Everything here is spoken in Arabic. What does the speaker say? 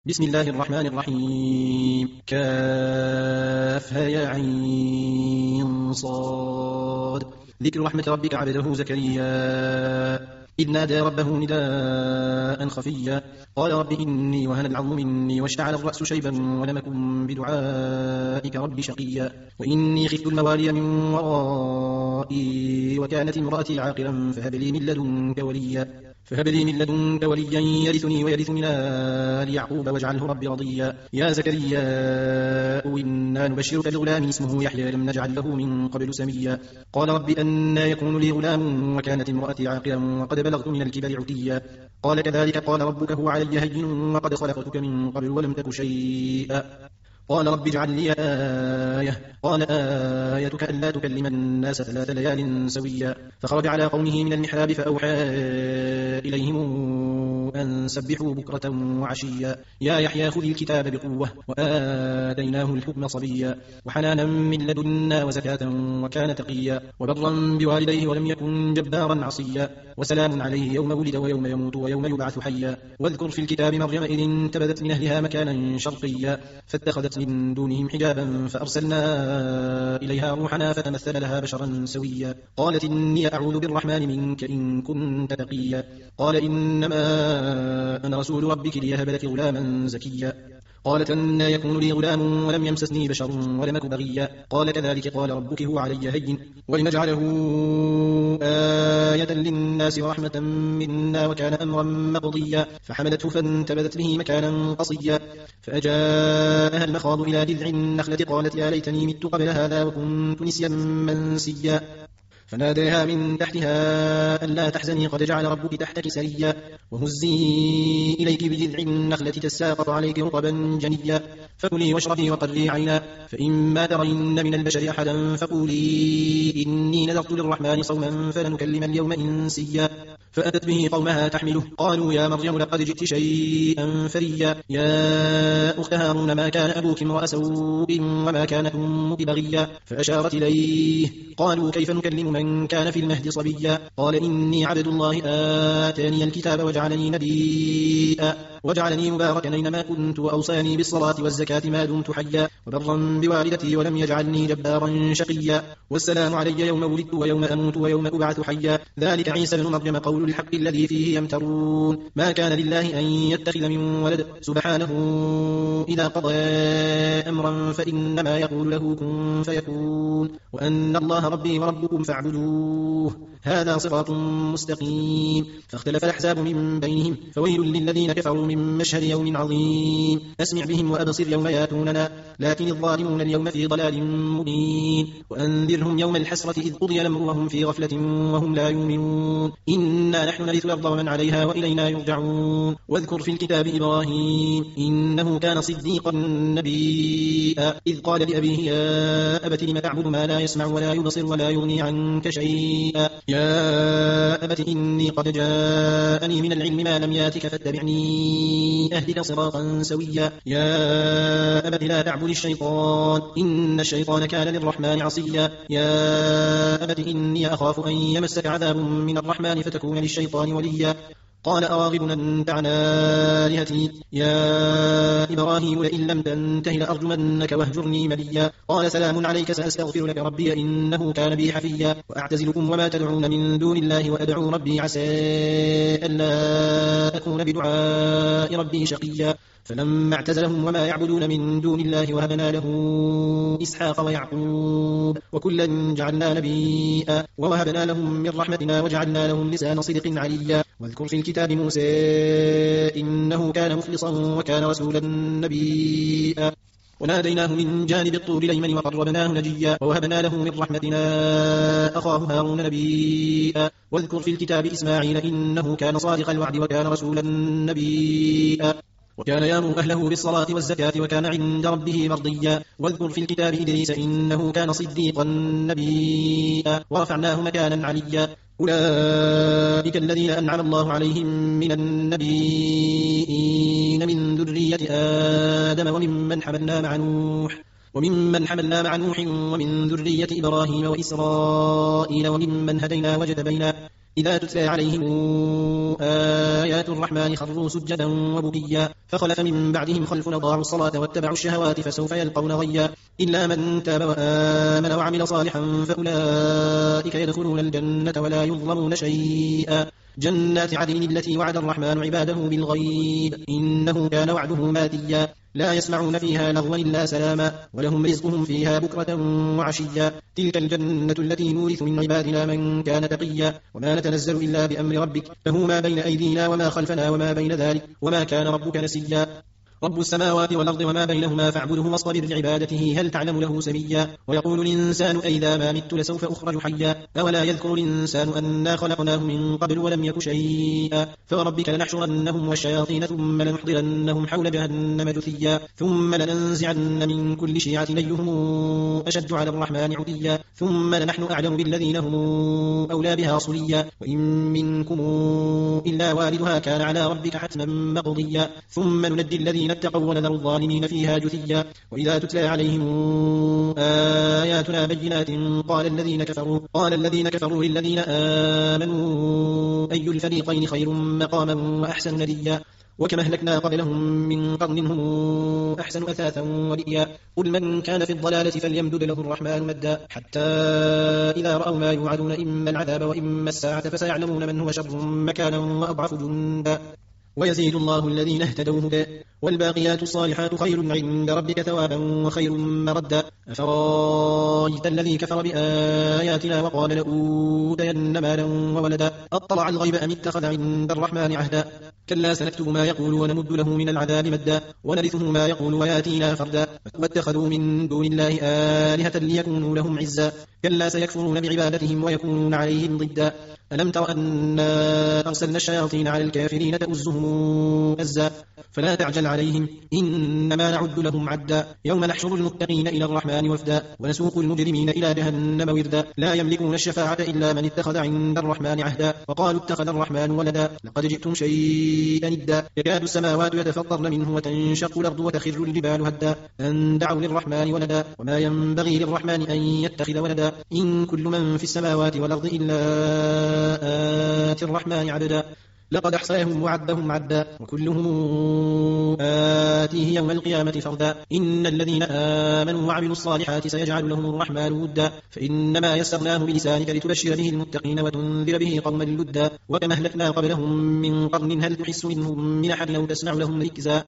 بسم الله الرحمن الرحيم. كافها يا عين صاد. ذكر رحمة ربك عبده زكريا إذ نادى ربه نداء خفيا قال رب إني وهن العظم مني واشتعل الرأس شيبا ولم أكن بدعائك رب شقيا وإني خفت الموالي من ورائي وكانت امرأتي عاقرا فهب لي من لدنك وليا يرثني ويرث من آل يعقوب واجعله ربي رضيا يا زكريا إنا نبشرك بغلام اسمه يحيى لم نجعل له من قبل سميا قال رب أنى يكون لي غلام وكانت امرأتي عاقرا وقد بلغت من الكبر عتيا قال كذلك قال ربك هو علي هين وقد خلقتك من قبل ولم تك شيئا قال رب اجعل لي آية قال آيتك ألا تكلم الناس 3 ليال سويا فخرج على قومه من المحراب فأوحى إليهم أن سبحوا بكرة وعشيا يا يحيى خذ الكتاب بقوة وآتيناه الحكم صبيا وحنانا من لدنا وزكاة وكان تقيا وبرا بوالديه ولم يكن جبارا عصيا وسلام عليه يوم ولد ويوم يموت ويوم يبعث حيا واذكر في الكتاب مريم إذ انتبذت من أهلها مكانا شرقيا فاتخذت من دونهم حجابا فأرسلنا إليها روحنا فتمثل لها بشرا سويا قالت إني أعوذ بالرحمن منك إن كنت تقيا قال إنما أنا رسول ربك ليهب لك غلاما زكيا قالت أن يكون لي غلام ولم يمسسني بشر ولم أك بغيا قال كذلك قال ربك هو علي هين ولنجعله آية للناس ورحمة منا وكان أمرا مقضيا فحملته فانتبذت به مكانا قصيا فأجاءها المخاض إلى جذع النخلة قالت يا ليتني مت قبل هذا وكنت نسيا منسيا فناديها من تحتها ألا تحزني قد جعل ربك تحتك سريا وهزي إليك بجذع النخلة تساقط عليك رطبا جنيا فكلي واشربي وقري عينا فإما ترين من البشر أحدا فقولي إني نذرت للرحمن صوما فلنكلم اليوم إنسيا فأتت به قومها تحمله قالوا يا مريم لقد جئت شيئا فريا يا أخت هارون ما كان أبوك امرأ سوء وما كانت أمك بغيا فأشارت إليه قالوا كيف نكلم من كان في المهد صبيا قال إني عبد الله آتاني الكتاب وجعلني نبيا وجعلني مباركا أينما كنت وأوصاني بالصلاة والزكاة ما دمت حيا وبرا بوالدتي ولم يجعلني جبارا شقيا والسلام علي يوم ولدت ويوم أموت ويوم أبعث حيا ذلك عيسى بن مريم قول الحق الذي فيه يمترون ما كان لله أن يتخذ من ولد سبحانه إذا قضى أمرا فإنما يقول له كن فيكون وأن الله ربي وربكم فاعبدوه هذا صراط مستقيم فاختلف الأحزاب من بينهم فويل للذين كفروا من مشهد يوم عظيم أسمع بهم وأبصر يوم ياتوننا لكن الظالمون اليوم في ضلال مبين وأنذرهم يوم الحسرة إذ قضي الأمر وهم في غفلة وهم لا يؤمنون إنا نحن نرث الأرض ومن عليها وإلينا يرجعون واذكر في الكتاب إبراهيم إنه كان صديقا نبيا إذ قال لأبيه يا أبت لم تعبد ما لا يسمع ولا يبصر ولا يغني عنك شيئا يا أبت إني قد جاءني من العلم ما لم ياتك فاتبعني أهدك صراطا سويا يا أبت لا تعبد الشيطان إن الشيطان كان للرحمن عصيا يا أبت إني أخاف أن يمسك عذاب من الرحمن فتكون للشيطان وليا قال أراغب أنت عن آلهتي يا إبراهيم لئن لم تنته لأرجمنك واهجرني مليا قال سلام عليك سأستغفر لك ربي إنه كان بي حفيا وأعتزلكم وما تدعون من دون الله وأدعو ربي عسى ألا أكون بدعاء ربي شقيا فلما اعتزلهم وما يعبدون من دون الله وهبنا له إسحاق ويعقوب وكلا جعلنا نبيا ووهبنا لهم من رحمتنا وجعلنا لهم لسان صدق عليا واذكر في الكتاب موسى إنه كان مخلصا وكان رسولا نبيا وناديناه من جانب الطور الأيمن وقربناه نجيا ووهبنا له من رحمتنا أخاه هارون نبيا واذكر في الكتاب إسماعيل إنه كان صادق الوعد وكان رسولا نبيا وكان يأمر أهله بالصلاة والزكاة وكان عند ربه مرضيا واذكر في الكتاب إدريس إنه كان صديقا نبيا ورفعناه مكانا عليا أولئك الذين أنعم الله عليهم من النبيين من ذرية آدم وممن حملنا مع نوح ومن ذرية إبراهيم وإسرائيل وممن هدينا وجتبينا إذا تتلى عليهم آيات الرحمن خروا سجدا وبكيا فخلف من بعدهم خلف أضاعوا الصلاة واتبعوا الشهوات فسوف يلقون غيا إلا من تاب وآمن وعمل صالحا فأولئك يدخلون الجنة ولا يظلمون شيئا جنات عدن التي وعد الرحمن عباده بالغيب إنه كان وعده ماتيا لا يسمعون فيها لغوا إلا سلاما ولهم رزقهم فيها بكرة وعشيا تلك الجنة التي نورث من عبادنا من كان تقيا وما نتنزل إلا بأمر ربك له ما بين أيدينا وما خلفنا وما بين ذلك وما كان ربك نسيا رب السماوات والأرض وما بينهما فاعبده واصطبر لعبادته هل تعلم له سميا ويقول الإنسان أئذا ما مت لسوف أخرج حيا أولا يذكر الإنسان أنا خلقناه من قبل ولم يك شيئا فوربك لنحشرنهم والشياطين ثم لنحضرنهم حول جهنم جثيا ثم لننزعن من كل شيعة أيهم أشد على الرحمن عتيا ثم لنحن أعلم بالذين هم أولى بها صليا وإن منكم إلا واردها كان على ربك حتما مقضيا ثم ننجي الذين اتقوا ونذر الظالمين فيها جثيا وإذا تتلى عليهم آياتنا بينات قال الذين كفروا للذين آمنوا أي الفريقين خير مقاما وأحسن نديا وكم أهلكنا قبلهم من قرن هم أحسن أثاثا ورئيا قل من كان في الضلالة فليمدد له الرحمن مدا حتى إذا رأوا ما يوعدون إما العذاب وإما الساعة فسيعلمون من هو شر مكانا وأضعف جندا ويزيد الله الذين اهتدوا هدى والباقيات الصالحات خير عند ربك ثوابا وخير مردا أفرايت الذي كفر بآياتنا وقال لأوتين مالا وولدا أطلع الغيب أم اتخذ عند الرحمن عهدا كلا سنكتب ما يقول ونمد له من العذاب مدا ونرثه ما يقول وياتينا فردا واتخذوا من دون الله آلهة ليكونوا لهم عزا كلا سيكفرون بعبادتهم ويكونون عليهم ضدا ألم تر أنا أرسلنا الشياطين على الكافرين تؤزهم أزا فلا تعجل عليهم إنما نعد لهم عدا يوم نحشر المتقين إلى الرحمن وفدا ونسوق المجرمين إلى جهنم وردا لا يملكون الشفاعة إلا من اتخذ عند الرحمن عهدا وقالوا اتخذ الرحمن ولدا لقد جئتم شيئا إدا يكاد السماوات يتفطرن منه وتنشق الأرض وتخر الجبال هدا أن دعوا للرحمن ولدا وما ينبغي للرحمن أن يتخذ ولدا إن كل من في السماوات والأرض إلا آتي الرحمن عبدا لقد أحصاهم وعدهم عدا وكلهم آتيه يوم القيامة فردا إن الذين آمنوا وعملوا الصالحات سيجعل لهم الرحمن ودا فإنما يسرناه بلسانك لتبشر به المتقين وتنذر به قوما لدا وكما أهلكنا قبلهم من قرن هل تحس منهم من أحد أو تسمع لهم ركزا